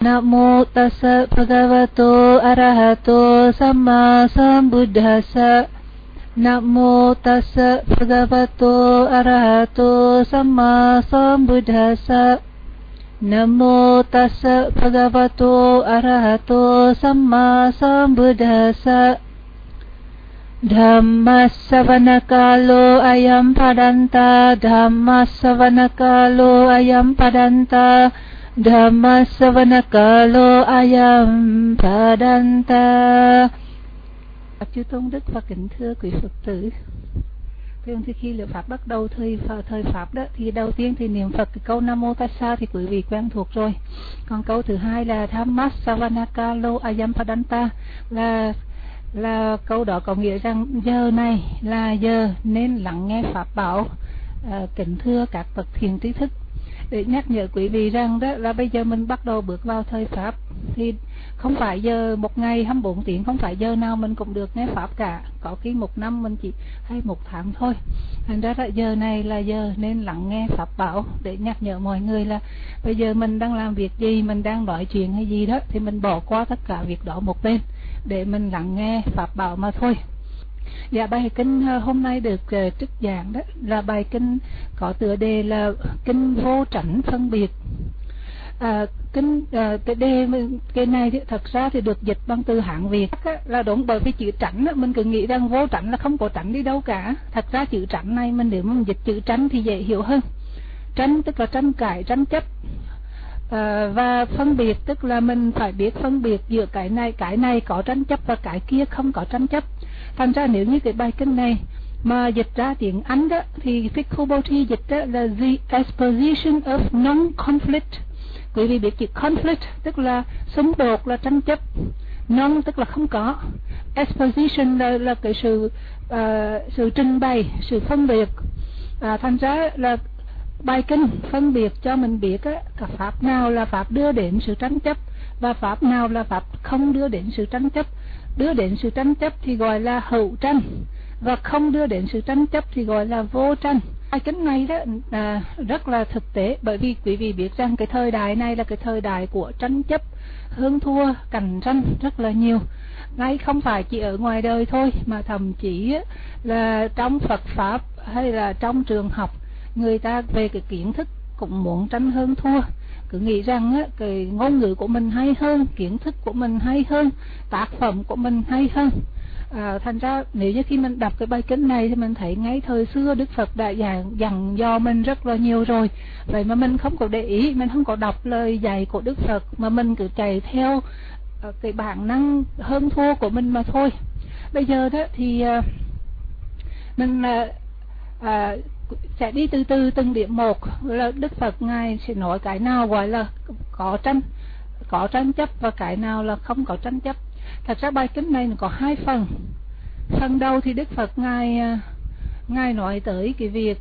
Namo tassa bhagavato arahato samma sambuddhassa. Namo tassa bhagavato arahato samma sambuddhassa. Namo tassa bhagavato arahato samma sambuddhassa. Dhammasavanakalo ayam padanta, Dhammasavanakalo ayam padanta, Dhammasavanakalo ayam padanta. Chư Tôn Đức và kính thưa quý Phật tử, thường thì khi liệu pháp bắt đầu thời pháp đó, thì đầu tiên thì niệm Phật cái câu Nam Mô Tassa thì quý vị quen thuộc rồi. Còn câu thứ hai là Dhammasavanakalo ayam padanta là câu đó có nghĩa rằng giờ này là giờ nên lắng nghe pháp bảo. Kính thưa các bậc thiện trí thức, để nhắc nhở quý vị rằng đó là bây giờ mình bắt đầu bước vào thời pháp, thì không phải giờ một ngày 24 tiếng, không phải giờ nào mình cũng được nghe pháp cả, có khi một năm mình chỉ hay một tháng thôi. Thành ra là giờ này là giờ nên lắng nghe pháp bảo, để nhắc nhở mọi người là bây giờ mình đang làm việc gì, mình đang nói chuyện hay gì đó, thì mình bỏ qua tất cả việc đó một bên để mình lắng nghe pháp bảo mà thôi. Dạ, bài kinh hôm nay được trích giảng đó là bài kinh có tựa đề là kinh vô tránh phân biệt. Cái này thì thật ra thì được dịch bằng từ Hán Việt là đúng, bởi vì chữ tránh mình cứ nghĩ rằng vô tránh là không có tránh đi đâu cả. Thật ra chữ tránh này nếu mình dịch chữ tránh thì dễ hiểu hơn. Tránh tức là tranh cãi, tranh chấp, và phân biệt tức là mình phải biết phân biệt giữa cái này có tranh chấp và cái kia không có tranh chấp. Thành ra nếu như cái bài kinh này mà dịch ra tiếng Anh đó thì Bhikkhu Bodhi dịch đó là The Exposition of Non-Conflict. Quý vị biết chữ conflict tức là xung đột, là tranh chấp, non tức là không có, exposition là cái sự trình bày, sự phân biệt. Thành ra là bài kinh phân biệt cho mình biết cả pháp nào là pháp đưa đến sự tranh chấp và pháp nào là pháp không đưa đến sự tranh chấp. Đưa đến sự tranh chấp thì gọi là hữu tranh, và không đưa đến sự tranh chấp thì gọi là vô tranh. Bài kinh này đó rất là thực tế, bởi vì quý vị biết rằng cái thời đại này là cái thời đại của tranh chấp, hơn thua, cạnh tranh rất là nhiều. Ngay không phải chỉ ở ngoài đời thôi, mà thậm chí là trong Phật Pháp hay là trong trường học, người ta về cái kiến thức cũng muốn tranh hơn thua, cứ nghĩ rằng cái ngôn ngữ của mình hay hơn, kiến thức của mình hay hơn, tác phẩm của mình hay hơn. Thành ra nếu như khi mình đọc cái bài kinh này thì mình thấy ngay thời xưa Đức Phật đã dặn dò mình rất là nhiều rồi, vậy mà mình không có để ý, mình không có đọc lời dạy của Đức Phật, mà mình cứ chạy theo cái bản năng hơn thua của mình mà thôi. Bây giờ đó thì mình sẽ đi từ từ từng điểm một. Là Đức Phật Ngài sẽ nói cái nào gọi là có tranh chấp và cái nào là không có tranh chấp. Thật ra bài kinh này có hai phần. Phần đầu thì Đức Phật Ngài nói tới cái việc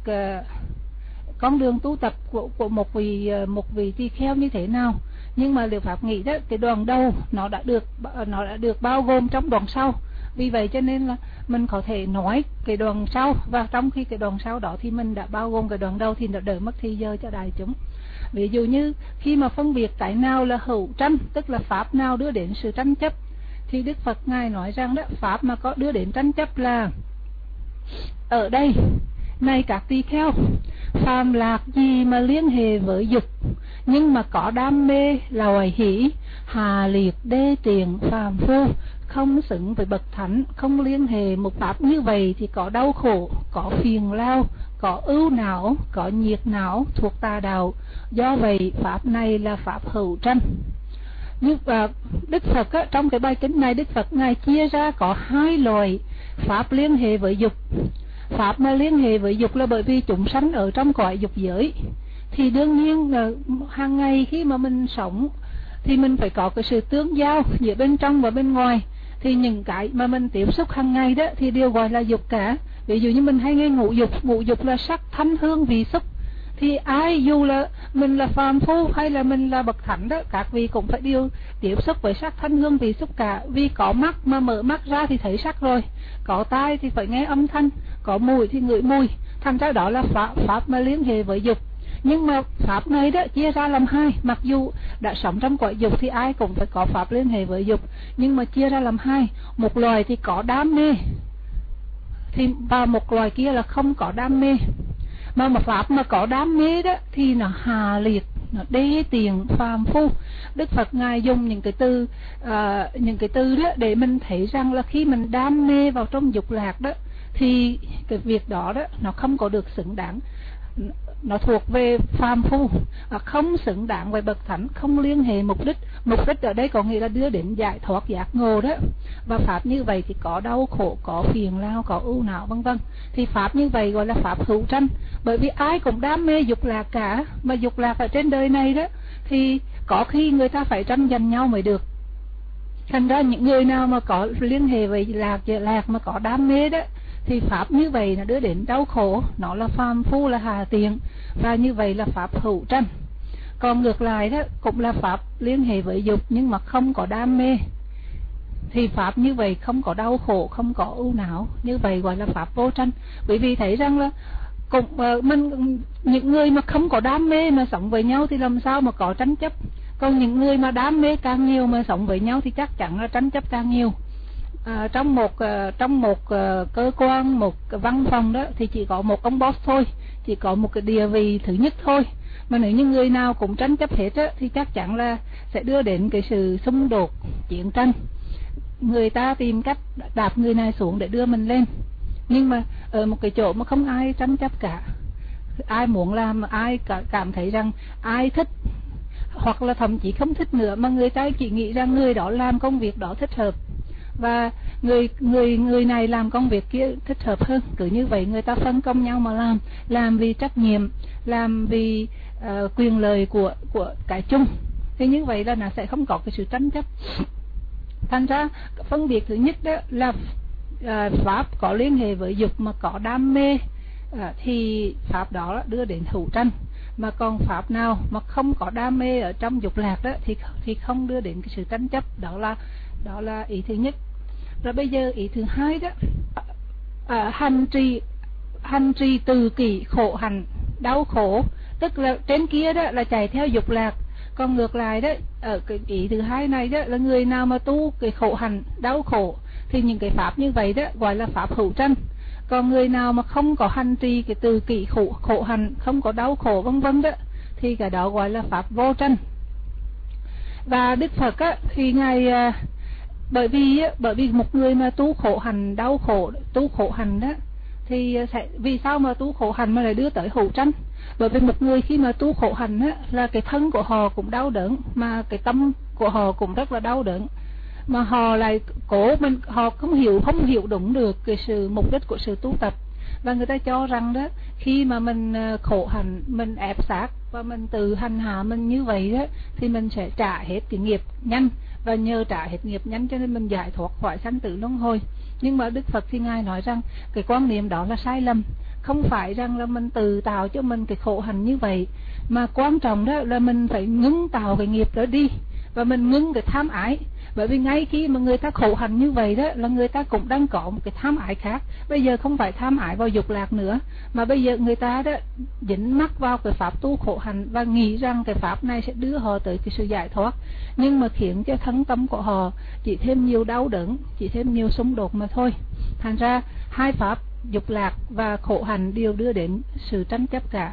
con đường tu tập của một vị tỳ kheo như thế nào. Nhưng mà liệu pháp nghĩ đó, cái đoạn đầu nó đã được bao gồm trong đoạn sau. Vì vậy cho nên là mình có thể nói cái đoạn sau, và trong khi cái đoạn sau đó thì mình đã bao gồm cái đoạn đầu thì nó đỡ mất thì giờ cho đại chúng. Ví dụ như khi mà phân biệt cái nào là hữu tranh, tức là pháp nào đưa đến sự tranh chấp, thì Đức Phật Ngài nói rằng đó, pháp mà có đưa đến tranh chấp là ở đây, này các tỳ kheo, phàm lạc gì mà liên hệ với dục, nhưng mà có đam mê loài hỷ, hà liệt đê tiện phàm phu, không xứng với bậc thánh, không liên hệ một pháp như vậy thì có đau khổ, có phiền lao, có ưu não, có nhiệt não, thuộc tà đạo. Do vậy pháp này là pháp hữu tranh. Như Đức Phật trong cái bài kinh này, Đức Phật Ngài chia ra có hai loại pháp liên hệ với dục. Pháp mà liên hệ với dục là bởi vì chúng sanh ở trong cõi dục giới, thì đương nhiên là hàng ngày khi mà mình sống thì mình phải có cái sự tương giao giữa bên trong và bên ngoài. Thì những cái mà mình tiếp xúc hàng ngày đó thì đều gọi là dục cả. Ví dụ như mình hay nghe ngũ dục là sắc thanh hương vị xúc, thì ai dù là mình là phàm phu hay là mình là bậc thánh đó, các vị cũng phải đều tiếp xúc với sắc thanh hương vị xúc cả. Vì có mắt mà mở mắt ra thì thấy sắc rồi, có tai thì phải nghe âm thanh, có mùi thì ngửi mùi. Thành ra đó là pháp mà liên hệ với dục. Nhưng mà pháp này đó chia ra làm hai. Mặc dù đã sống trong cõi dục thì ai cũng phải có pháp liên hệ với dục, nhưng mà chia ra làm hai. Một loài thì có đam mê, và một loài kia là không có đam mê. Mà một pháp mà có đam mê đó thì nó hà liệt, nó đê tiện, phàm phu. Đức Phật Ngài dùng những cái từ đó để mình thấy rằng là khi mình đam mê vào trong dục lạc đó thì cái việc đó nó không có được xứng đáng, nó thuộc về phàm phu, không xứng đáng với bậc thánh, không liên hệ mục đích. Mục đích ở đây có nghĩa là đưa đến giải thoát giác ngộ đó. Và pháp như vậy thì có đau khổ, có phiền não, có ưu não vân vân. Thì pháp như vậy gọi là pháp hữu tranh, bởi vì ai cũng đam mê dục lạc cả. Mà dục lạc ở trên đời này đó thì có khi người ta phải tranh giành nhau mới được. Thành ra những người nào mà có liên hệ với lạc mà có đam mê đó thì pháp như vậy nó đưa đến đau khổ, nó là phàm phu, là hà tiện, và như vậy là pháp hữu tranh. Còn ngược lại đó cũng là pháp liên hệ với dục nhưng mà không có đam mê, thì pháp như vậy không có đau khổ, không có ưu não, như vậy gọi là pháp vô tranh. Bởi vì thấy rằng là những người mà không có đam mê mà sống với nhau thì làm sao mà có tranh chấp. Còn những người mà đam mê càng nhiều mà sống với nhau thì chắc chắn là tranh chấp càng nhiều. Trong một cơ quan, một văn phòng đó thì chỉ có một ông boss thôi, chỉ có một cái địa vị thứ nhất thôi. Mà nếu như người nào cũng tranh chấp hết á, thì chắc chắn là sẽ đưa đến cái sự xung đột, chiến tranh. Người ta tìm cách đạp người này xuống để đưa mình lên. Nhưng mà ở một cái chỗ mà không ai tranh chấp cả, ai muốn làm, ai cảm thấy rằng ai thích, hoặc là thậm chí không thích nữa, mà người ta chỉ nghĩ rằng người đó làm công việc đó thích hợp, và người này làm công việc kia thích hợp hơn. Cứ như vậy người ta phân công nhau mà làm vì trách nhiệm, làm vì quyền lợi của cái chung. Thì như vậy là nó sẽ không có cái sự tranh chấp. Thành ra phân biệt thứ nhất đó là pháp có liên hệ với dục mà có đam mê thì pháp đó đưa đến hữu tranh. Mà còn pháp nào mà không có đam mê ở trong dục lạc đó thì không đưa đến cái sự tranh chấp. Đó là ý thứ nhất. Rồi bây giờ ý thứ hai đó, hành trì từ kỷ khổ hạnh đau khổ, tức là trên kia đó là chạy theo dục lạc, còn ngược lại đó ở cái ý thứ hai này đó là người nào mà tu cái khổ hạnh đau khổ thì những cái pháp như vậy đó gọi là pháp hữu tranh. Còn người nào mà không có hành trì cái từ kỷ khổ hạnh, không có đau khổ vân vân đó thì cái đó gọi là pháp vô tranh. Và Đức Phật á thì ngài bởi vì một người mà tu khổ hành đau khổ, tu khổ hành đó thì vì sao mà tu khổ hành mà lại đưa tới hữu tranh? Bởi vì một người khi mà tu khổ hành á là cái thân của họ cũng đau đớn, mà cái tâm của họ cũng rất là đau đớn, mà họ lại họ không hiểu đúng được cái sự mục đích của sự tu tập. Và người ta cho rằng đó khi mà mình khổ hạnh, mình ép sát và mình tự hành hạ mình như vậy đó thì mình sẽ trả hết cái nghiệp nhanh, và nhờ trả hết nghiệp nhanh cho nên mình giải thoát khỏi sanh tử luân hồi. Nhưng mà Đức Phật thì ngài nói rằng cái quan niệm đó là sai lầm. Không phải rằng là mình tự tạo cho mình cái khổ hạnh như vậy, mà quan trọng đó là mình phải ngưng tạo cái nghiệp đó đi, và mình ngưng cái tham ái. Bởi vì ngay khi mà người ta khổ hạnh như vậy đó là người ta cũng đang có một cái tham ái khác. Bây giờ không phải tham ái vào dục lạc nữa, mà bây giờ người ta đó dính mắc vào cái pháp tu khổ hạnh và nghĩ rằng cái pháp này sẽ đưa họ tới cái sự giải thoát, nhưng mà khiến cho thân tâm của họ chỉ thêm nhiều đau đớn, chỉ thêm nhiều xung đột mà thôi. Thành ra hai pháp dục lạc và khổ hạnh đều đưa đến sự tranh chấp cả.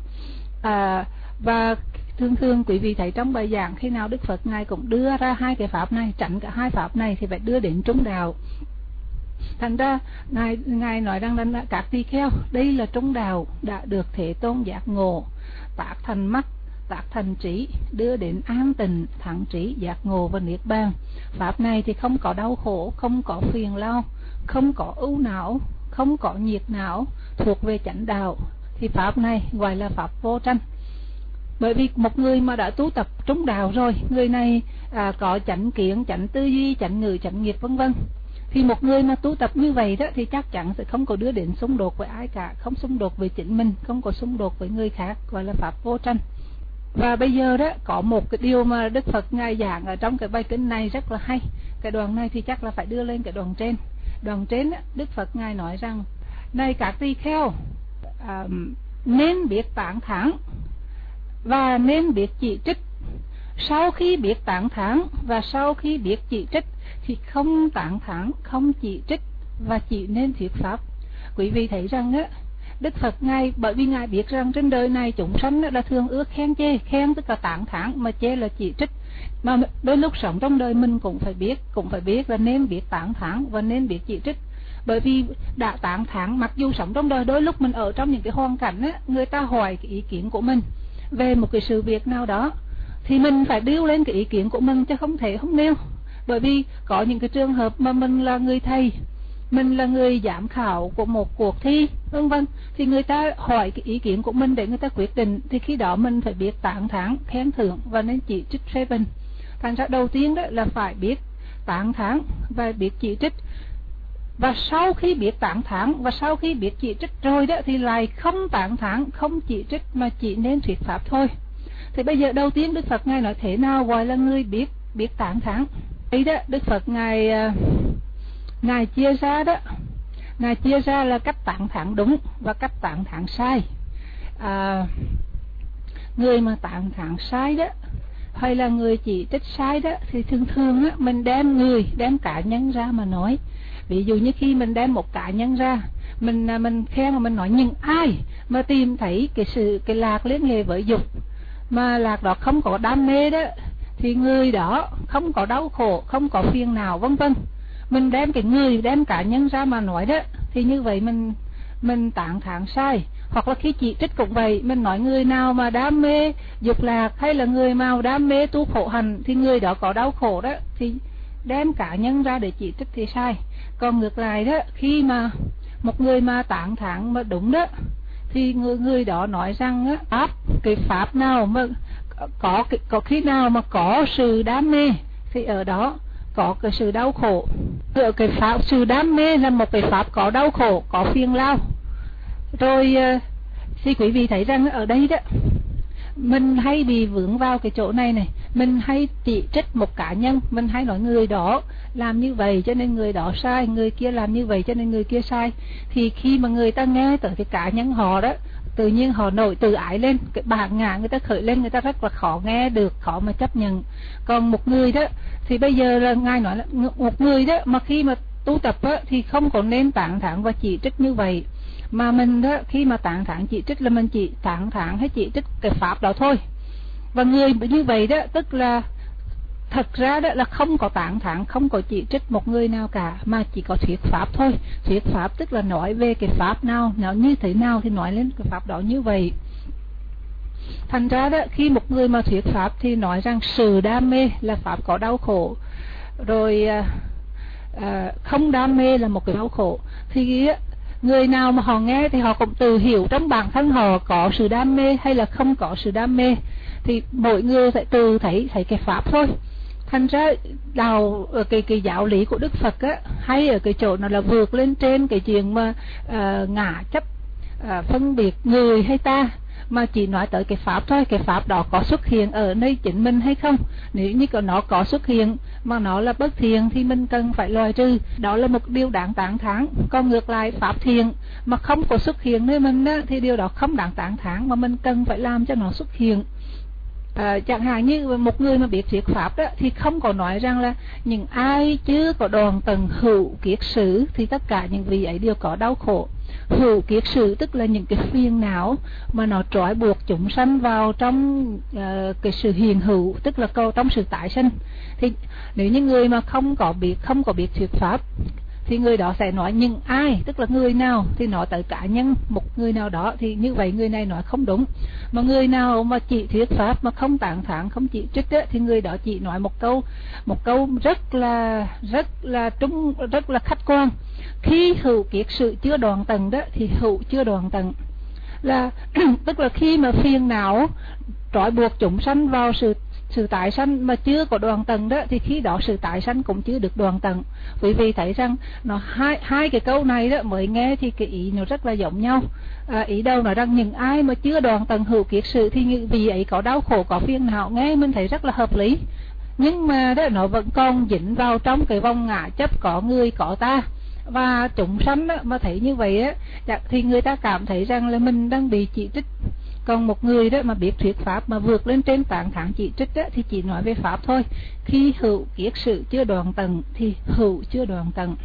Và thường quý vị thấy trong bài giảng khi nào Đức Phật ngài cũng đưa ra hai cái pháp này, tránh cả hai pháp này thì phải đưa đến trung đạo. Thành ra ngài nói rằng là các tỳ kheo, đây là trung đạo đã được Thế Tôn giác ngộ, tác thành mắt, tác thành trí, đưa đến an tịnh, thắng trí, giác ngộ và niết bàn. Pháp này thì không có đau khổ, không có phiền lao, không có ưu não, không có nhiệt não, thuộc về chánh đạo. Thì pháp này gọi là pháp vô tranh. Bởi vì một người mà đã tu tập trung đạo rồi, người này có chánh kiến, chánh tư duy, chánh ngữ, chánh nghiệp vân vân, thì một người mà tu tập như vậy đó thì chắc chắn sẽ không có đưa đến xung đột với ai cả, không xung đột với chính mình, không có xung đột với người khác, gọi là pháp vô tranh. Và bây giờ đó có một cái điều mà Đức Phật ngài giảng ở trong cái bài kinh này rất là hay. Cái đoạn này thì chắc là phải đưa lên cái đoạn trên. Đoạn trên đó, Đức Phật ngài nói rằng: này các tỳ kheo, nên biết tán thán và nên biết chỉ trích. Sau khi biết tán thán và sau khi biết chỉ trích thì không tán thán, không chỉ trích và chỉ nên thuyết pháp. Quý vị thấy rằng á, Đức Phật Ngài, bởi vì Ngài biết rằng trên đời này chúng sanh là thường ước khen chê, khen tức là tán thán, mà chê là chỉ trích. Mà đôi lúc sống trong đời mình cũng phải biết là nên biết tán thán và nên biết chỉ trích. Bởi vì đã tán thán, mặc dù sống trong đời đôi lúc mình ở trong những cái hoàn cảnh á, người ta hỏi cái ý kiến của mình về một cái sự việc nào đó thì mình phải đưa lên cái ý kiến của mình, chứ không thể không nêu. Bởi vì có những cái trường hợp mà mình là người thầy, mình là người giám khảo của một cuộc thi, vân vân, thì người ta hỏi cái ý kiến của mình để người ta quyết định, thì khi đó mình phải biết tán thán, khen thưởng và nên chỉ trích phê bình. Thành ra đầu tiên đó là phải biết tán thán và biết chỉ trích. Và sau khi biết tán thán và sau khi biết chỉ trích rồi đó thì lại không tán thán, không chỉ trích mà chỉ nên thuyết pháp thôi. Thì bây giờ đầu tiên Đức Phật Ngài nói thế nào gọi là người biết tán thán. Đây đó Đức Phật Ngài chia ra đó, Ngài chia ra là cách tán thán đúng và cách tán thán sai. Người mà tán thán sai đó hay là người chỉ trích sai đó thì thường á, mình đem cá nhân ra mà nói. Ví dụ như khi mình đem một cá nhân ra, mình khen mà mình nói những ai mà tìm thấy cái lạc liên hệ với dục, mà lạc đó không có đam mê đó, thì người đó không có đau khổ, không có phiền nào, vân vân. Mình đem cá nhân ra mà nói đó, thì như vậy mình tán thán sai. Hoặc là khi chỉ trích cũng vậy, mình nói người nào mà đam mê dục lạc hay là người nào đam mê tu khổ hạnh thì người đó có đau khổ đó, thì đem cá nhân ra để chỉ trích thì sai. Còn ngược lại đó, khi mà một người mà tán thán mà đúng đó, thì người đó nói rằng á, cái pháp nào mà có khi nào mà có sự đam mê thì ở đó có cái sự đau khổ. Ở cái pháp sự đam mê là một cái pháp có đau khổ, có phiền lao. Rồi thì quý vị thấy rằng ở đây đó, mình hay bị vướng vào cái chỗ này, mình hay chỉ trích một cá nhân, mình hay nói người đó làm như vậy cho nên người đó sai, người kia làm như vậy cho nên người kia sai. Thì khi mà người ta nghe tới cái cá nhân họ đó, tự nhiên họ nổi tự ái lên, cái bản ngã người ta khởi lên, người ta rất là khó nghe được, khó mà chấp nhận. Còn một người đó thì bây giờ là Ngài nói là một người đó mà khi mà tu tập á, thì không có nên tán thán và chỉ trích như vậy. Mà mình đó, khi mà tán thán chỉ trích là mình chỉ tán thán hay chỉ trích cái pháp đó thôi. Và người như vậy đó, tức là thật ra đó là không có tán thán, không có chỉ trích một người nào cả, mà chỉ có thuyết pháp thôi. Thuyết pháp tức là nói về cái pháp nào, nó như thế nào thì nói lên cái pháp đó như vậy. Thành ra đó, khi một người mà thuyết pháp thì nói rằng sự đam mê là pháp có đau khổ, rồi không đam mê là một cái đau khổ. Thì người nào mà họ nghe thì họ cũng tự hiểu trong bản thân họ có sự đam mê hay là không có sự đam mê, thì mỗi người phải tự thấy cái pháp thôi. Thành ra cái giáo lý của Đức Phật á, hay ở cái chỗ nó là vượt lên trên cái chuyện mà ngã chấp, phân biệt người hay ta, mà chỉ nói tới cái pháp thôi. Cái pháp đó có xuất hiện ở nơi chính mình hay không? Nếu như nó có xuất hiện mà nó là bất thiện thì mình cần phải loại trừ, đó là một điều đáng tán thán. Còn ngược lại, pháp thiện mà không có xuất hiện nơi mình á, thì điều đó không đáng tán thán, mà mình cần phải làm cho nó xuất hiện. Chẳng hạn như một người mà biết thuyết pháp đó, thì không có nói rằng là những ai chưa có đoàn tầng hữu kiết sử thì tất cả những vị ấy đều có đau khổ. Hữu kiết sử tức là những cái phiền não mà nó trói buộc chúng sanh vào trong cái sự hiện hữu, tức là trong sự tái sinh. Thì nếu như người mà không có biết thuyết pháp thì người đó sẽ nói những ai, tức là người nào thì nói tới cá nhân một người nào đó, thì như vậy người này nói không đúng. Mà người nào mà chỉ thuyết pháp mà không tán thán, không chỉ trích ấy, thì người đó chỉ nói một câu rất là khách quan. Khi hữu kiết sự chưa đoạn tầng đó thì hữu chưa đoạn tầng là tức là khi mà phiền não trói buộc chúng sanh vào sự tái sanh mà chưa có đoạn tầng đó, thì khi đó sự tái sanh cũng chưa được đoạn tầng. Quý vị thấy rằng nó hai cái câu này đó mới nghe thì cái ý nó rất là giống nhau. Ý đâu nói rằng những ai mà chưa đoạn tầng hữu kiết sự thì vì ấy có đau khổ, có phiền não, nghe mình thấy rất là hợp lý. Nhưng mà đó nó vẫn còn dính vào trong cái vòng ngã chấp có người có ta. Và chúng sanh đó, mà thấy như vậy á, thì người ta cảm thấy rằng là mình đang bị chỉ trích, Còn một người đó mà biết thuyết pháp mà vượt lên trên tán thán chỉ trích đó, thì chỉ nói về pháp thôi. Khi hữu kiết sử chưa đoạn tận thì hữu chưa đoạn tận.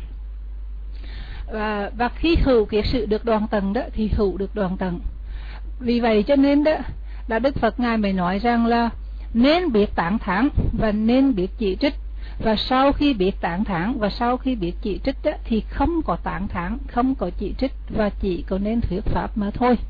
Và khi hữu kiết sử được đoạn tận đó thì hữu được đoạn tận. Vì vậy cho nên đó là Đức Phật Ngài mới nói rằng là nên biết tán thán và nên biết chỉ trích. Và sau khi biết tán thán và sau khi biết chỉ trích đó, thì không có tán thán, không có chỉ trích và chỉ có nên thuyết pháp mà thôi.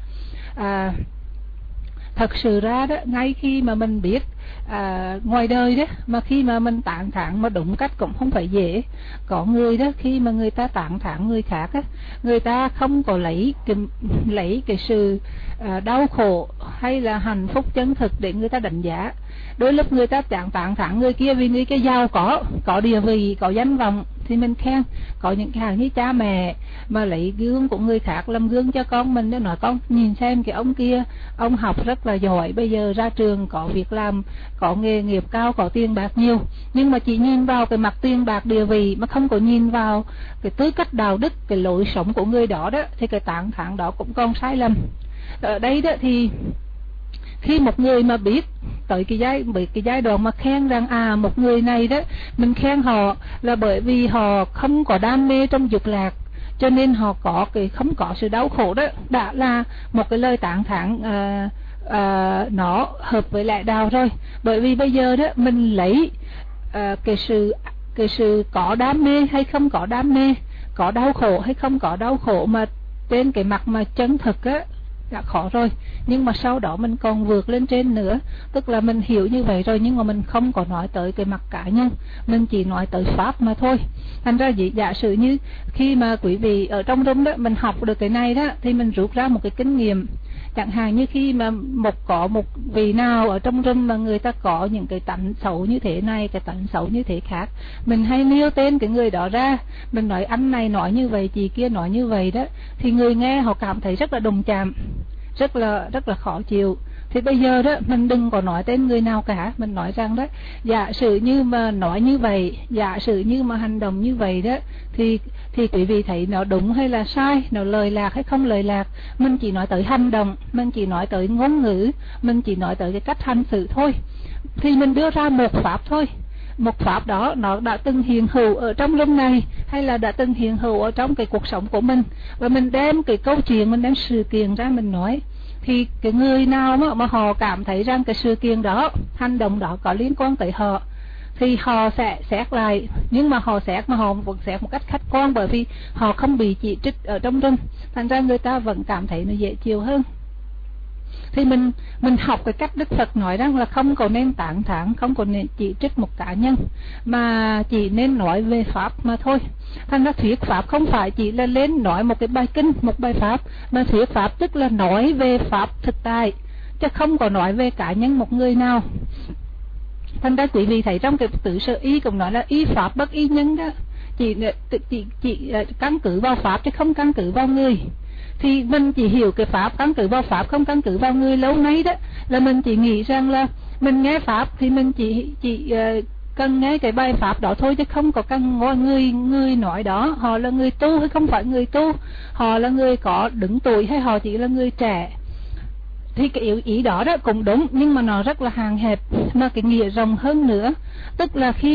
Thật sự ra đó, ngay khi mà mình biết ngoài đời đó, mà khi mà mình tán thán mà đúng cách cũng không phải dễ. Có người đó, khi mà người ta tán thán người khác á, người ta không có lấy cái sự đau khổ hay là hạnh phúc chân thực để người ta đánh giá. Đôi lúc người ta tán thán người kia vì người kia giàu có địa vị, có danh vọng thì mình khen. Có những cái hàng như cha mẹ mà lấy gương của người khác làm gương cho con mình, để nói con nhìn xem cái ông kia, ông học rất là giỏi, bây giờ ra trường có việc làm, có nghề nghiệp cao, có tiền bạc nhiều, nhưng mà chỉ nhìn vào cái mặt tiền bạc địa vị mà không có nhìn vào cái tư cách đạo đức, cái lối sống của người đó đó, thì cái tán thán đó cũng còn sai lầm. Ở đây đó thì khi một người mà biết tới cái giai đoạn mà khen rằng một người này đó, mình khen họ là bởi vì họ không có đam mê trong dục lạc, cho nên họ không có sự đau khổ, đó đã là một cái lời tán thán nó hợp với lại đạo rồi. Bởi vì bây giờ đó mình lấy cái sự có đam mê hay không có đam mê, có đau khổ hay không có đau khổ mà trên cái mặt mà chân thực á đã khó rồi, nhưng mà sau đó mình còn vượt lên trên nữa, tức là mình hiểu như vậy rồi nhưng mà mình không có nói tới cái mặt cá nhân, mình chỉ nói tới pháp mà thôi. Thành ra giả sử như khi mà quý vị ở trong room đó mình học được cái này đó, thì mình rút ra một cái kinh nghiệm. Chẳng hạn như khi mà có một vị nào ở trong room mà người ta có những cái tánh xấu như thế này, cái tánh xấu như thế khác, mình hay nêu tên cái người đó ra, mình nói anh này nói như vậy, chị kia nói như vậy đó, thì người nghe họ cảm thấy rất là đồng chạm, rất là khó chịu. Thì bây giờ đó mình đừng có nói tên người nào cả, mình nói rằng đó, giả sử như mà nói như vậy, giả sử như mà hành động như vậy đó, thì quý vị thấy nó đúng hay là sai, nó lời lạc hay không lời lạc. Mình chỉ nói tới hành động, mình chỉ nói tới ngôn ngữ, mình chỉ nói tới cái cách hành xử thôi. Thì mình đưa ra một pháp thôi, một pháp đó nó đã từng hiện hữu ở trong lúc này, hay là đã từng hiện hữu ở trong cái cuộc sống của mình, và mình đem cái câu chuyện, mình đem sự kiện ra mình nói. Thì cái người nào mà họ cảm thấy rằng cái sự kiện đó, hành động đó có liên quan tới họ, thì họ sẽ xét lại, nhưng mà họ vẫn xét một cách khách quan, bởi vì họ không bị chỉ trích ở trong rừng, thành ra người ta vẫn cảm thấy nó dễ chịu hơn. Thì mình học cái cách Đức Phật nói rằng là không có nên tán thán, không có nên chỉ trích một cá nhân, mà chỉ nên nói về pháp mà thôi. Thành ra thuyết pháp không phải chỉ là lên nói một cái bài kinh, một bài pháp, mà thuyết pháp tức là nói về pháp thực tại, chứ không có nói về cá nhân một người nào. Thành ra quý vị thấy trong cái Tứ Sở Y cũng nói là y pháp bất y nhân đó, chỉ căn cứ vào pháp chứ không căn cứ vào người. Thì mình chỉ hiểu cái pháp căn cứ vào pháp, không căn cứ vào người. Lâu nay đó là mình chỉ nghĩ rằng là mình nghe pháp thì mình chỉ cần nghe cái bài pháp đó thôi, chứ không có cần người nói đó họ là người tu hay không phải người tu, họ là người có đứng tuổi hay họ chỉ là người trẻ. Thì cái ý đó cũng đúng, nhưng mà nó rất là hạn hẹp, mà cái nghĩa rộng hơn nữa. Tức là khi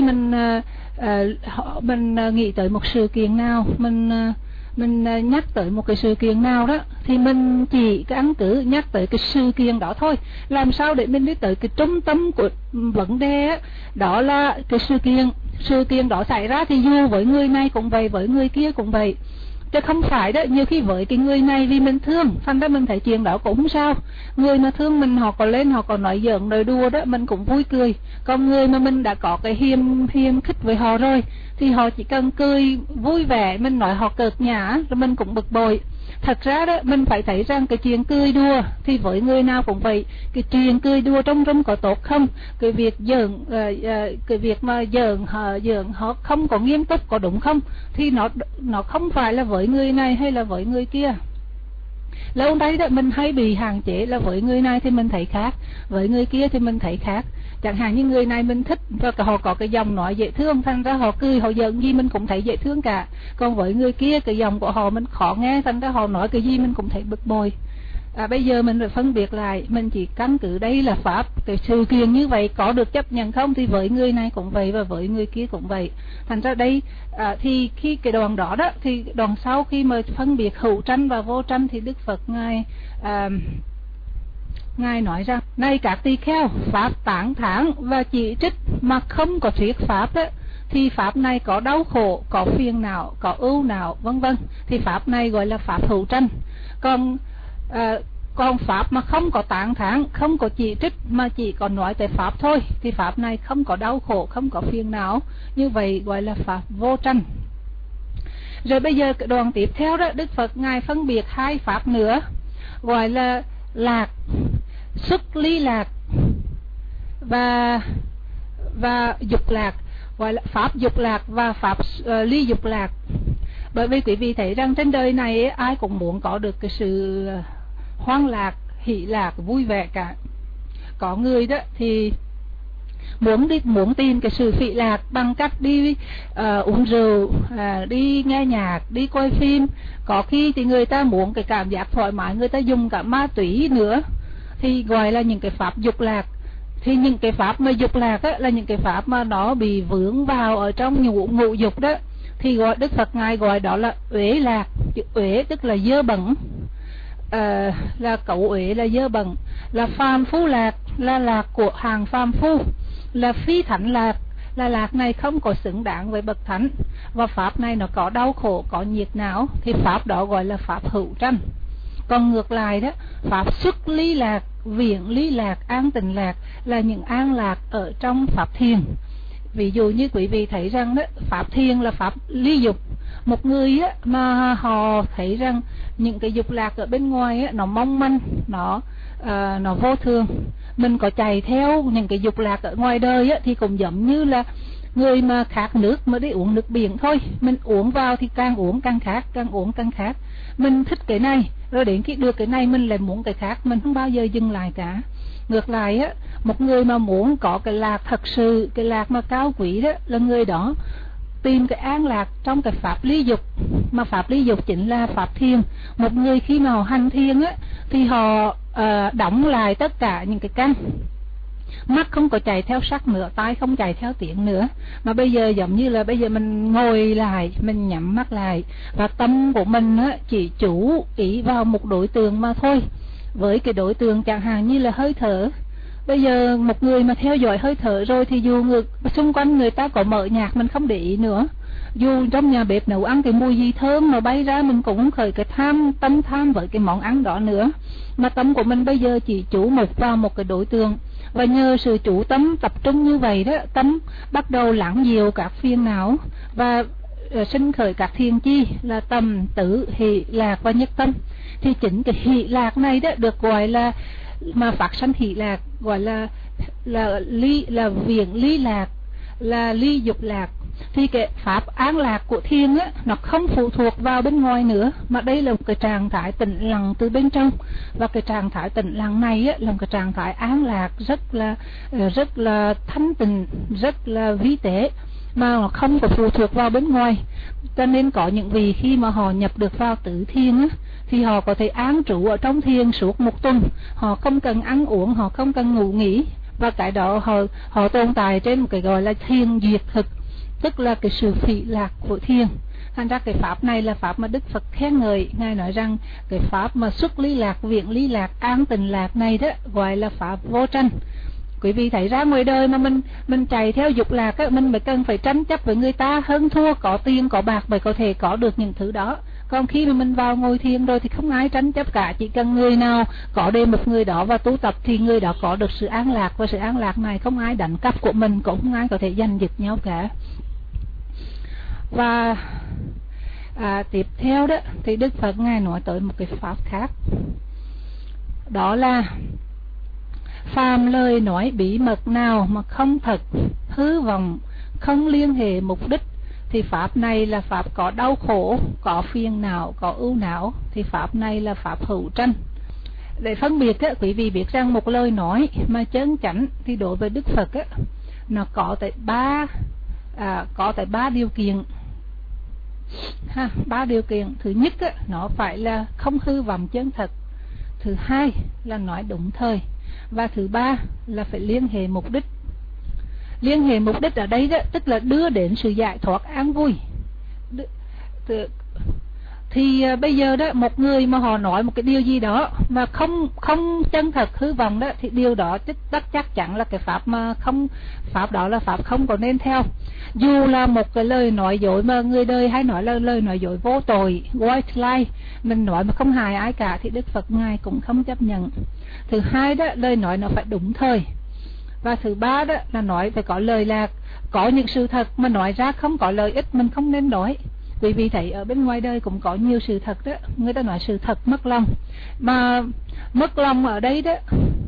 mình nghĩ tới một sự kiện nào, mình nhắc tới một cái sự kiện nào đó, thì mình chỉ căn cứ nhắc tới cái sự kiện đó thôi. Làm sao để mình đi tới cái trung tâm của vấn đề đó là cái sự kiện đó xảy ra, thì dù với người này cũng vậy, với người kia cũng vậy, chứ không phải đó. Nhiều khi với cái người này vì mình thương, thành ra mình thấy chuyện đó cũng không sao. Người mà thương mình, họ còn lên họ còn nói giỡn nói đùa đó, mình cũng vui cười. Còn người mà mình đã có cái hiềm khích với họ rồi, thì họ chỉ cần cười vui vẻ, mình nói họ cợt nhã rồi mình cũng bực bội. Thật ra đó mình phải thấy rằng cái chuyện cười đùa thì với người nào cũng vậy. Cái chuyện cười đùa trong rung có tốt không? Cái việc mà giỡn họ không có nghiêm túc có đúng không? Thì nó không phải là với người này hay là với người kia. Lâu đấy đó mình hay bị hạn chế là với người này thì mình thấy khác, với người kia thì mình thấy khác. Chẳng hạn như người này mình thích và họ có cái dòng nói dễ thương, thành ra họ cười họ giận gì mình cũng thấy dễ thương cả. Còn với người kia cái dòng của họ mình khó nghe, thành ra họ nói cái gì mình cũng thấy bực bội. Bây giờ mình phải phân biệt lại, mình chỉ căn cứ đây là pháp, cái sự kiện như vậy có được chấp nhận không, thì với người này cũng vậy và với người kia cũng vậy. Thành ra đây thì khi cái đoạn đó đó, thì đoạn sau khi mà phân biệt hữu tranh và vô tranh thì Đức Phật Ngài nói rằng: này các tỳ kheo, pháp tán thán và chỉ trích mà không có thuyết pháp đó, thì pháp này có đau khổ, có phiền não, có ưu não, vân vân, thì pháp này gọi là pháp hữu tranh. Còn pháp mà không có tán thán, không có chỉ trích mà chỉ có nói tới pháp thôi, thì pháp này không có đau khổ, không có phiền não, như vậy gọi là pháp vô tranh. Rồi bây giờ cái đoạn tiếp theo đó, Đức Phật Ngài phân biệt hai pháp nữa, gọi là lạc, xuất ly lạc và dục lạc, gọi là pháp dục lạc và pháp ly dục lạc. Bởi vì quý vị thấy rằng trên đời này ai cũng muốn có được cái sự hoan lạc, hỷ lạc, vui vẻ cả. Có người đó thì muốn tìm cái sự phỉ lạc bằng cách đi uống rượu, đi nghe nhạc, đi coi phim. Có khi thì người ta muốn cái cảm giác thoải mái, người ta dùng cả ma túy nữa, thì gọi là những cái pháp dục lạc. Thì những cái pháp mà dục lạc á, là những cái pháp mà nó bị vướng vào ở trong ngũ dục đó, thì gọi Đức Phật Ngài gọi đó là uế lạc. Uế tức là dơ bẩn, là cẩu uế là dơ bẩn. Là phàm phu lạc, là lạc của hàng phàm phu. Là phi thánh lạc, là lạc này không có xứng đáng với bậc thánh, và pháp này nó có đau khổ, có nhiệt não, thì pháp đó gọi là pháp hữu tranh. Còn ngược lại đó, pháp xuất ly lạc, viễn ly lạc, an tịnh lạc là những an lạc ở trong pháp thiền. Ví dụ như quý vị thấy rằng đó, pháp thiền là pháp ly dục. Một người á, mà họ thấy rằng những cái dục lạc ở bên ngoài á, nó mong manh, nó vô thường, mình có chạy theo những cái dục lạc ở ngoài đời á, thì cũng giống như là người mà khát nước mà đi uống nước biển thôi. Mình uống vào thì càng uống càng khát, càng uống càng khát. Mình thích cái này, rồi đến khi được cái này mình lại muốn cái khác, mình không bao giờ dừng lại cả. Ngược lại á, một người mà muốn có cái lạc thật sự, cái lạc mà cao quý đó, là người đó tìm cái an lạc trong cái pháp ly dục, mà pháp ly dục chính là pháp thiền. Một người khi mà họ hành thiền á, thì họ đóng lại tất cả những cái căn. Mắt không có chạy theo sắc nữa, tai không chạy theo tiếng nữa, mà bây giờ giống như là bây giờ mình ngồi lại, mình nhắm mắt lại, và tâm của mình á, chỉ chú ý vào một đối tượng mà thôi. Với cái đối tượng chẳng hạn như là hơi thở. Bây giờ một người mà theo dõi hơi thở rồi, thì dù xung quanh người ta có mở nhạc mình không để ý nữa, dù trong nhà bếp nấu ăn cái mùi gì thơm mà bay ra, mình cũng khởi cái tâm tham với cái món ăn đó nữa, mà tâm của mình bây giờ chỉ chú mục vào một cái đối tượng. Và nhờ sự chú tâm tập trung như vậy đó, tâm bắt đầu lắng dịu các phiền não và sinh khởi các thiền chi là tầm, tử, hỷ, lạc và nhất tâm. Thì chính cái hỷ lạc này đó được gọi là, mà phát sanh hỷ lạc gọi là viễn ly lạc, là ly dục lạc. Thì cái pháp an lạc của thiền á, nó không phụ thuộc vào bên ngoài nữa, mà đây là một cái trạng thái tĩnh lặng từ bên trong. Và cái trạng thái tĩnh lặng này á, là một cái trạng thái an lạc rất là thanh tịnh, rất là vi tế, mà nó không có phụ thuộc vào bên ngoài. Cho nên có những vị khi mà họ nhập được vào tứ thiền á, thì họ có thể an trú ở trong thiền suốt một tuần. Họ không cần ăn uống, họ không cần ngủ nghỉ, và cái đó họ tồn tại trên một cái gọi là thiền duyệt thực, tức là cái sự phỉ lạc của thiền. Thành ra cái pháp này là pháp mà Đức Phật khen ngợi. Ngài nói rằng cái pháp mà xuất ly lạc, viễn ly lạc, an tịnh lạc này đó gọi là pháp vô tranh. Quý vị thấy ra ngoài đời mà mình chạy theo dục lạc á, mình mới cần phải tranh chấp với người ta, hơn thua, có tiền có bạc mới có thể có được những thứ đó. Còn khi mà mình vào ngồi thiền rồi thì không ai tranh chấp cả, chỉ cần người nào có đề mục người đó và tu tập thì người đó có được sự an lạc, và sự an lạc này không ai đánh cắp của mình, cũng không ai có thể giành giật nhau cả. Và tiếp theo đó thì Đức Phật Ngài nói tới một cái pháp khác, đó là phàm lời nói bí mật nào mà không thật, hư vọng, không liên hệ mục đích, thì pháp này là pháp có đau khổ, có phiền não, có ưu não, thì pháp này là pháp hữu tranh. Để phân biệt á, quý vị biết rằng một lời nói mà chân chánh thì đối với Đức Phật á, nó có tới ba điều kiện. Ba điều kiện. Thứ nhất á, nó phải là không hư vọng chân thật. thứ hai là nói đúng thời, và thứ ba là phải liên hệ mục đích. Liên hệ mục đích ở đây đó tức là đưa đến sự giải thoát an vui. Thì bây giờ đó một người mà họ nói một cái điều gì đó mà không chân thật, hư vọng đó, thì điều đó chắc chắn là cái pháp mà không, pháp đó là pháp không có nên theo. Dù là một cái lời nói dối mà người đời hay nói là lời nói dối vô tội, white lie, mình nói mà không hại ai cả, thì Đức Phật Ngài cũng không chấp nhận. Thứ hai đó, lời nói nó phải đúng thời. Và thứ ba đó là nói phải có lời lạc. Có những sự thật mà nói ra không có lợi ích mình không nên nói. Quý vị thấy ở bên ngoài đời cũng có nhiều sự thật đó, người ta nói sự thật mất lòng. Mà mất lòng ở đây đó,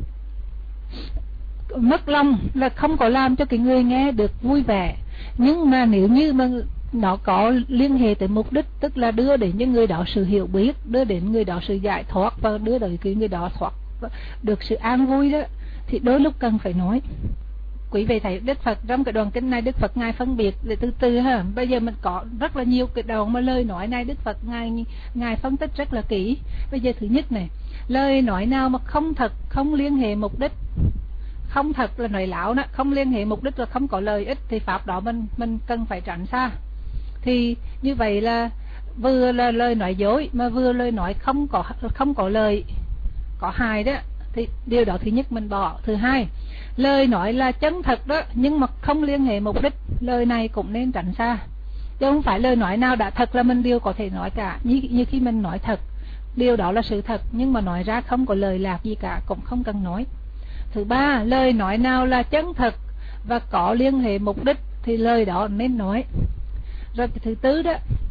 mất lòng là không có làm cho cái người nghe được vui vẻ. Nhưng mà nếu như mà nó có liên hệ tới mục đích, tức là đưa đến những người đó sự hiểu biết, đưa đến người đó sự giải thoát, và đưa đến cái người đó thoát được sự an vui đó, thì đôi lúc cần phải nói. Quý vị thấy Đức Phật trong cái đoạn kinh này, Đức Phật Ngài phân biệt để từ từ ha. Bây giờ mình có rất là nhiều cái đoạn mà lời nói này Đức Phật Ngài phân tích rất là kỹ. Bây giờ thứ nhất này, lời nói nào mà không thật, không liên hệ mục đích, không thật là nói láo đó, không liên hệ mục đích là không có lợi ích, thì pháp đó mình cần phải tránh xa. Thì như vậy là vừa là lời nói dối mà vừa lời nói không có lời, có hại đó, thì điều đó thứ nhất mình bỏ. Thứ hai, lời nói là chân thật đó nhưng mà không liên hệ mục đích, lời này cũng nên tránh xa. Chứ không phải lời nói nào đã thật là mình đều có thể nói cả. Như khi mình nói thật, điều đó là sự thật, nhưng mà nói ra không có lời lạc gì cả, cũng không cần nói. Thứ ba, lời nói nào là chân thật và có liên hệ mục đích thì lời đó nên nói. Rồi cái thứ tư đó,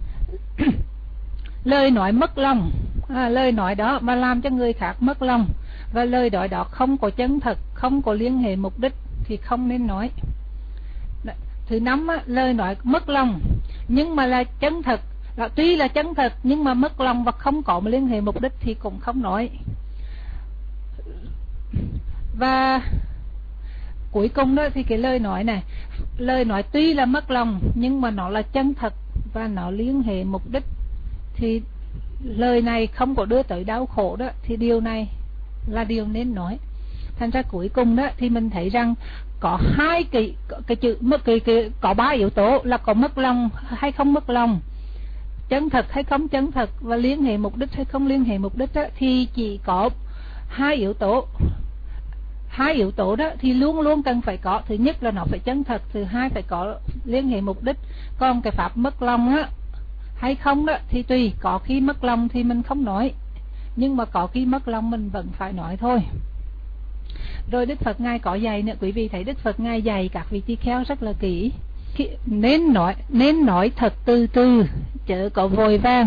lời nói mất lòng, lời nói đó mà làm cho người khác mất lòng, và lời nói đó không có chân thật, không có liên hệ mục đích thì không nên nói. Thứ năm, lời nói mất lòng nhưng mà là chân thật, tuy là chân thật nhưng mà mất lòng và không có một liên hệ mục đích thì cũng không nói. Và cuối cùng đó thì cái lời nói này, lời nói tuy là mất lòng nhưng mà nó là chân thật và nó liên hệ mục đích, thì lời này không có đưa tới đau khổ đó, thì điều này là điều nên nói. Thành ra cuối cùng đó thì mình thấy rằng có hai cái chữ có ba yếu tố là có mất lòng hay không mất lòng, chân thật hay không chân thật, và liên hệ mục đích hay không liên hệ mục đích đó, thì chỉ có hai yếu tố. Hai yếu tố đó thì luôn luôn cần phải có. Thứ nhất là nó phải chân thật, thứ hai phải có liên hệ mục đích. Còn cái pháp mất lòng á hay không đó thì tùy, có khi mất lòng thì mình không nói, nhưng mà có khi mất lòng mình vẫn phải nói thôi. Rồi Đức Phật Ngài có dạy nữa, quý vị thấy Đức Phật Ngài dạy các vị tỳ kheo rất là kỹ. Nên nói thật từ từ, chớ có vội vàng.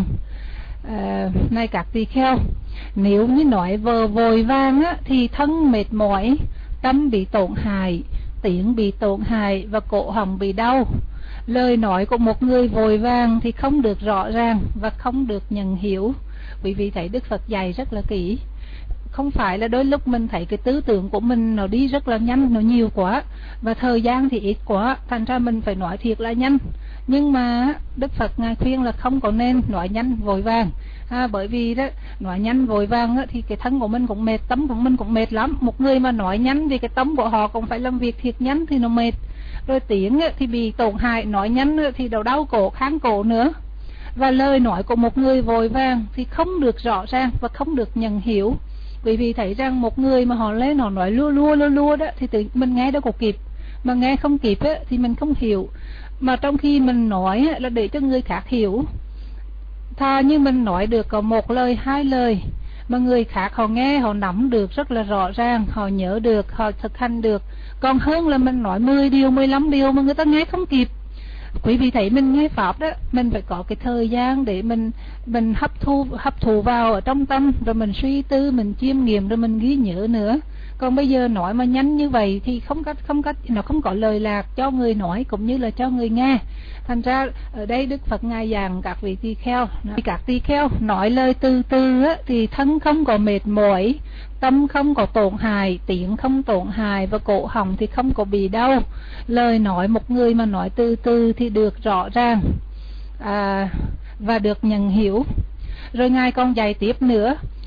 Này các tỳ kheo, nếu như nói vội vàng á, thì thân mệt mỏi, tâm bị tổn hại, tiếng bị tổn hại và cổ họng bị đau. Lời nói của một người vội vàng thì không được rõ ràng và không được nhận hiểu. Quý vị thấy Đức Phật dạy rất là kỹ. Không phải là đôi lúc mình thấy cái tư tưởng của mình nó đi rất là nhanh, nó nhiều quá, và thời gian thì ít quá, thành ra mình phải nói thiệt là nhanh. Nhưng mà Đức Phật Ngài khuyên là không có nên nói nhanh vội vàng. Bởi vì đó, nói nhanh vội vàng thì cái thân của mình cũng mệt, tâm của mình cũng mệt lắm. Một người mà nói nhanh thì cái tâm của họ cũng phải làm việc thiệt nhanh thì nó mệt. Rồi tiếng thì bị tổn hại, nói nhanh thì đau cổ, kháng cổ nữa. Và lời nói của một người vội vàng thì không được rõ ràng và không được nhận hiểu. Bởi vì thấy rằng một người mà họ lên họ nói lua đó thì tự mình nghe đâu có kịp, mà nghe không kịp thì mình không hiểu. Mà trong khi mình nói là để cho người khác hiểu, thà như mình nói được có một lời, hai lời mà người khác họ nghe, họ nắm được rất là rõ ràng, họ nhớ được, họ thực hành được, còn hơn là mình nói 10 điều, 15 điều mà người ta nghe không kịp. Quý vị thấy mình nghe pháp đó, mình phải có cái thời gian để mình hấp thụ vào ở trong tâm, rồi mình suy tư, mình chiêm nghiệm, rồi mình ghi nhớ nữa. Còn bây giờ nói mà nhanh như vậy thì nó không có lời lạc cho người nói cũng như là cho người nghe. Thành ra ở đây Đức Phật Ngài giảng các vị tỳ kheo, các tỳ kheo nói lời từ từ thì thân không có mệt mỏi, tâm không có tổn hại, tiếng không tổn hại và cổ họng thì không có bị đau. Lời nói một người mà nói từ từ thì được rõ ràng và được nhận hiểu. Rồi Ngài còn dạy tiếp nữa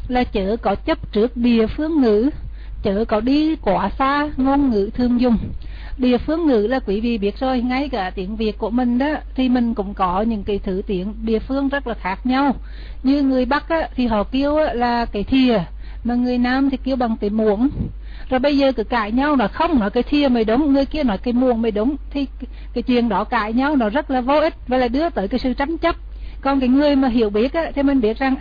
là chớ có chấp trước địa phương ngữ, chớ có đi quá xa ngôn ngữ thường dùng. Địa phương ngữ là quý vị biết rồi, ngay cả tiếng Việt của mình đó thì mình cũng có những cái thứ tiếng địa phương rất là khác nhau. Như người Bắc á, thì họ kêu á, là cái thìa, mà người Nam thì kêu bằng cái muỗng. Rồi bây giờ cứ cãi nhau là không, nói cái thìa mới đúng, người kia nói cái muỗng mới đúng, thì cái chuyện đó cãi nhau nó rất là vô ích và là đưa tới cái sự tranh chấp. Còn cái người mà hiểu biết á, thì mình biết rằng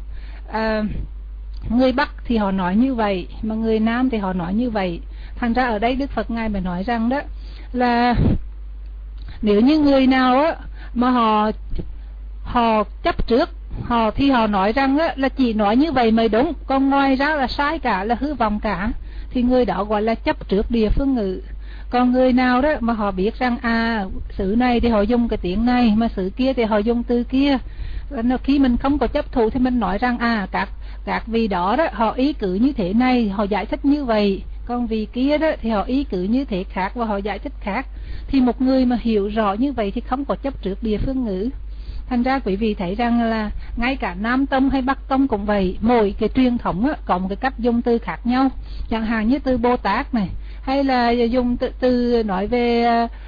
người Bắc thì họ nói như vậy, mà người Nam thì họ nói như vậy. Thành ra ở đây Đức Phật Ngài mới nói rằng đó là nếu như người nào á mà họ chấp trước thì họ nói rằng á, là chỉ nói như vậy mới đúng, còn ngoài ra là sai cả, là hư vọng cả, thì người đó gọi là chấp trước địa phương ngữ. Còn người nào đó mà họ biết rằng xứ này thì họ dùng cái tiếng này, mà xứ kia thì họ dùng từ kia, khi mình không có chấp thủ thì mình nói rằng các vị đó đó họ ý cử như thế này, họ giải thích như vậy, còn vị kia đó thì họ ý cử như thế khác và họ giải thích khác. Thì một người mà hiểu rõ như vậy thì không có chấp trước địa phương ngữ. Thành ra quý vị thấy rằng là ngay cả Nam Tông hay Bắc Tông cũng vậy, mỗi cái truyền thống á, có một cái cách dùng từ khác nhau. Chẳng hạn như từ Bồ Tát này, hay là dùng từ nói về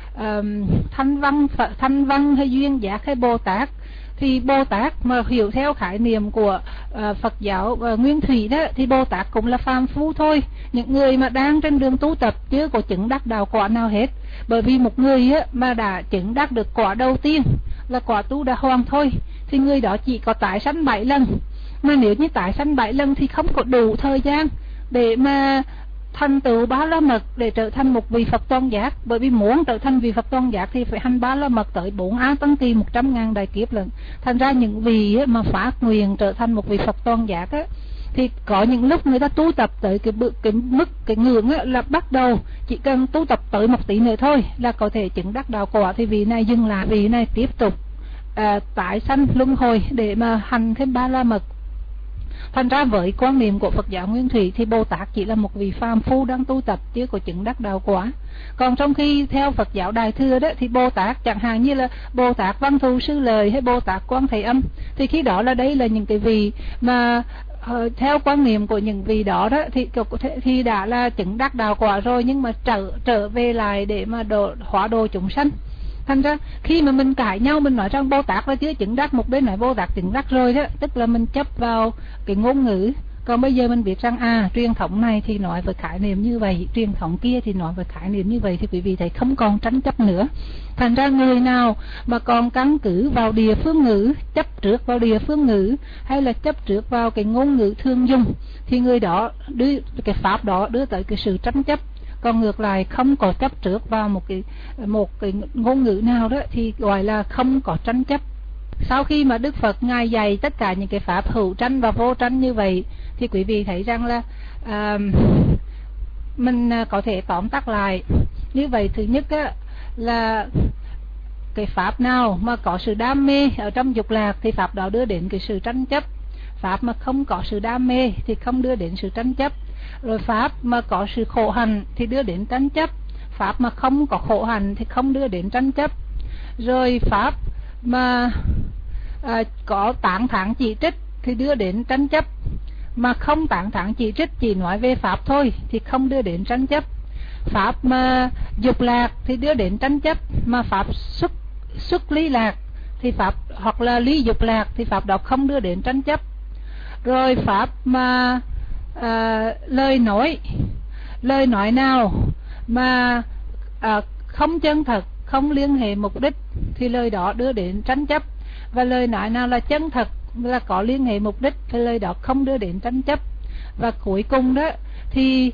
thanh văn hay duyên giác hay Bồ Tát. Thì Bồ Tát mà hiểu theo khái niệm của Phật giáo Nguyên Thủy đó, thì Bồ Tát cũng là phàm phu thôi, những người mà đang trên đường tu tập chưa có chứng đắc đạo quả nào hết. Bởi vì một người á, mà đã chứng đắc được quả đầu tiên là quả Tu Đà Hoàng thôi, thì người đó chỉ có tái sanh 7 lần. Mà nếu như tái sanh 7 lần thì không có đủ thời gian để mà thành tựu Ba La Mật, để trở thành một vị Phật Toàn Giác. Bởi vì muốn trở thành vị Phật Toàn Giác thì phải hành Ba La Mật tới 4 A Tăng Kỳ 100.000 đại kiếp lần. Thành ra những vị mà phát nguyện trở thành một vị Phật Toàn Giác á, thì có những lúc người ta tu tập tới cái ngưỡng á, là bắt đầu chỉ cần tu tập tới một tí nữa thôi là có thể chứng đắc đạo quả. Thì vị này dừng lại, vị này tiếp tục tái sanh luân hồi để mà hành thêm Ba La Mật. Thành ra với quan niệm của Phật giáo Nguyên Thủy thì Bồ Tát chỉ là một vị phàm phu đang tu tập chưa có chứng đắc đạo quả. Còn trong khi theo Phật giáo Đại Thừa đó thì Bồ Tát chẳng hạn như là Bồ Tát Văn Thù Sư Lợi hay Bồ Tát Quan Thế Âm, thì khi đó là đây là những cái vị mà theo quan niệm của những vị đó thì đã là chứng đắc đạo quả rồi, nhưng mà trở về lại để mà hóa độ chúng sanh. Thành ra khi mà mình cãi nhau, mình nói rằng Bồ Tát là chưa chứng đắc, một bên nói Bồ Tát chứng đắc rồi đó, tức là mình chấp vào cái ngôn ngữ. Còn bây giờ mình biết rằng truyền thống này thì nói về khái niệm như vậy, truyền thống kia thì nói về khái niệm như vậy, thì quý vị thấy không còn tranh chấp nữa. Thành ra người nào mà còn căn cứ vào địa phương ngữ, chấp trước vào địa phương ngữ, hay là chấp trước vào cái ngôn ngữ thường dùng, thì người đó cái pháp đó đưa tới cái sự tranh chấp. Còn ngược lại không có chấp trước vào một cái ngôn ngữ nào đó thì gọi là không có tranh chấp. Sau khi mà Đức Phật Ngài dạy tất cả những cái pháp hữu tranh và vô tranh như vậy, thì quý vị thấy rằng là mình có thể tóm tắt lại như vậy. Thứ nhất á, là cái pháp nào mà có sự đam mê ở trong dục lạc thì pháp đó đưa đến cái sự tranh chấp. Pháp mà không có sự đam mê thì không đưa đến sự tranh chấp. Rồi pháp mà có sự khổ hạnh thì đưa đến tranh chấp. Pháp mà không có khổ hạnh thì không đưa đến tranh chấp. Rồi pháp mà có tán thán chỉ trích thì đưa đến tranh chấp. Mà không tán thán chỉ trích, chỉ nói về pháp thôi thì không đưa đến tranh chấp. Pháp mà dục lạc thì đưa đến tranh chấp. Mà pháp xuất ly lạc thì pháp, hoặc là ly dục lạc thì pháp đó không đưa đến tranh chấp. Rồi pháp mà lời nói nào mà không chân thật, không liên hệ mục đích thì lời đó đưa đến tranh chấp. Và lời nói nào là chân thật, là có liên hệ mục đích thì lời đó không đưa đến tranh chấp. Và cuối cùng đó thì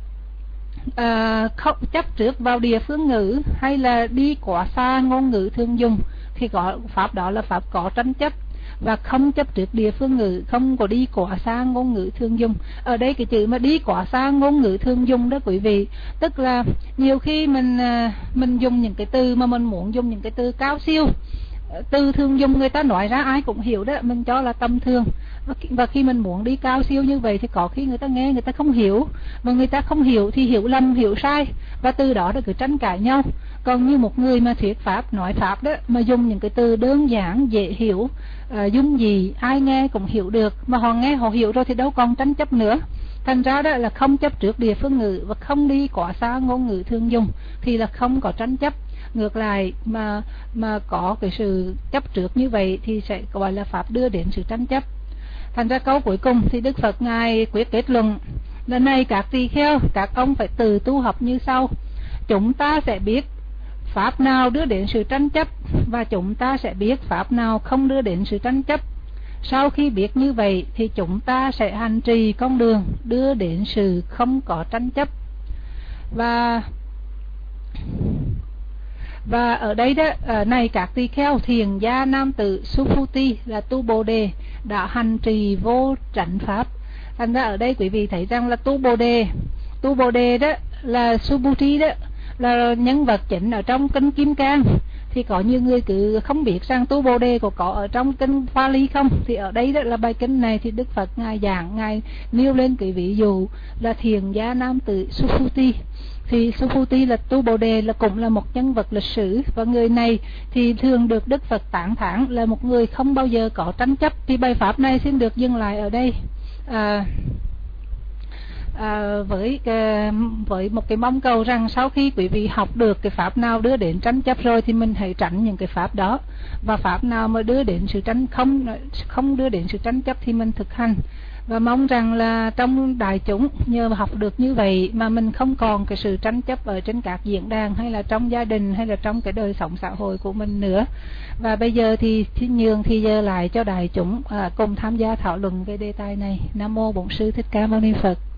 không chấp trước vào địa phương ngữ, hay là đi quá xa ngôn ngữ thường dùng, thì có pháp đó là pháp có tranh chấp. Và không chấp trước địa phương ngữ, không có đi quá xa ngôn ngữ thường dùng. Ở đây cái chữ mà đi quá xa ngôn ngữ thường dùng đó quý vị, tức là nhiều khi mình dùng những cái từ mà mình muốn dùng những cái từ cao siêu, từ thường dùng người ta nói ra ai cũng hiểu đó, mình cho là tầm thường. Và khi mình muốn đi cao siêu như vậy thì có khi người ta nghe người ta không hiểu, mà người ta không hiểu thì hiểu lầm, hiểu sai, và từ đó là cứ tranh cãi nhau. Còn như một người mà thuyết pháp, nói pháp đó, mà dùng những cái từ đơn giản, dễ hiểu, dung gì ai nghe cũng hiểu được, mà họ nghe họ hiểu rồi thì đâu còn tranh chấp nữa. Thành ra đó là không chấp trước địa phương ngữ và không đi quá xa ngôn ngữ thường dùng thì là không có tranh chấp. Ngược lại mà có cái sự chấp trước như vậy thì sẽ gọi là pháp đưa đến sự tranh chấp. Thành ra câu cuối cùng thì Đức Phật Ngài quyết kết luận: lần này các tỳ kheo, các ông phải tự tu học như sau. Chúng ta sẽ biết pháp nào đưa đến sự tranh chấp và chúng ta sẽ biết pháp nào không đưa đến sự tranh chấp. Sau khi biết như vậy thì chúng ta sẽ hành trì con đường đưa đến sự không có tranh chấp. Và ở đây đó, này các tỳ kheo, thiền gia nam tử Suphuti là tu Bồ đề đã hành trì vô tránh pháp. Thành ra ở đây quý vị thấy rằng là tu Bồ đề đó là Suphuti đó là nhân vật chính ở trong kinh Kim Cang. Thì có nhiều người cứ không biết rằng tu Bồ đề có ở trong kinh Pali không. Thì ở đây đó là bài kinh này thì Đức Phật Ngài giảng, Ngài nêu lên cái ví dụ là thiền gia nam tử Suphuti. Thì Suphuti là tu Bồ đề là cũng là một nhân vật lịch sử, và người này thì thường được Đức Phật tán thán là một người không bao giờ có tranh chấp. Thì bài pháp này xin được dừng lại ở đây. Với một cái mong cầu rằng sau khi quý vị học được cái pháp nào đưa đến tranh chấp rồi thì mình hãy tránh những cái pháp đó, và pháp nào mà đưa đến sự không đưa đến sự tranh chấp thì mình thực hành. Và mong rằng là trong đại chúng nhờ học được như vậy mà mình không còn cái sự tranh chấp ở trên các diễn đàn hay là trong gia đình hay là trong cái đời sống xã hội của mình nữa. Và bây giờ thì nhường thì giờ lại cho đại chúng cùng tham gia thảo luận về đề tài này. Nam mô Bổn Sư Thích Ca Mâu Ni Phật.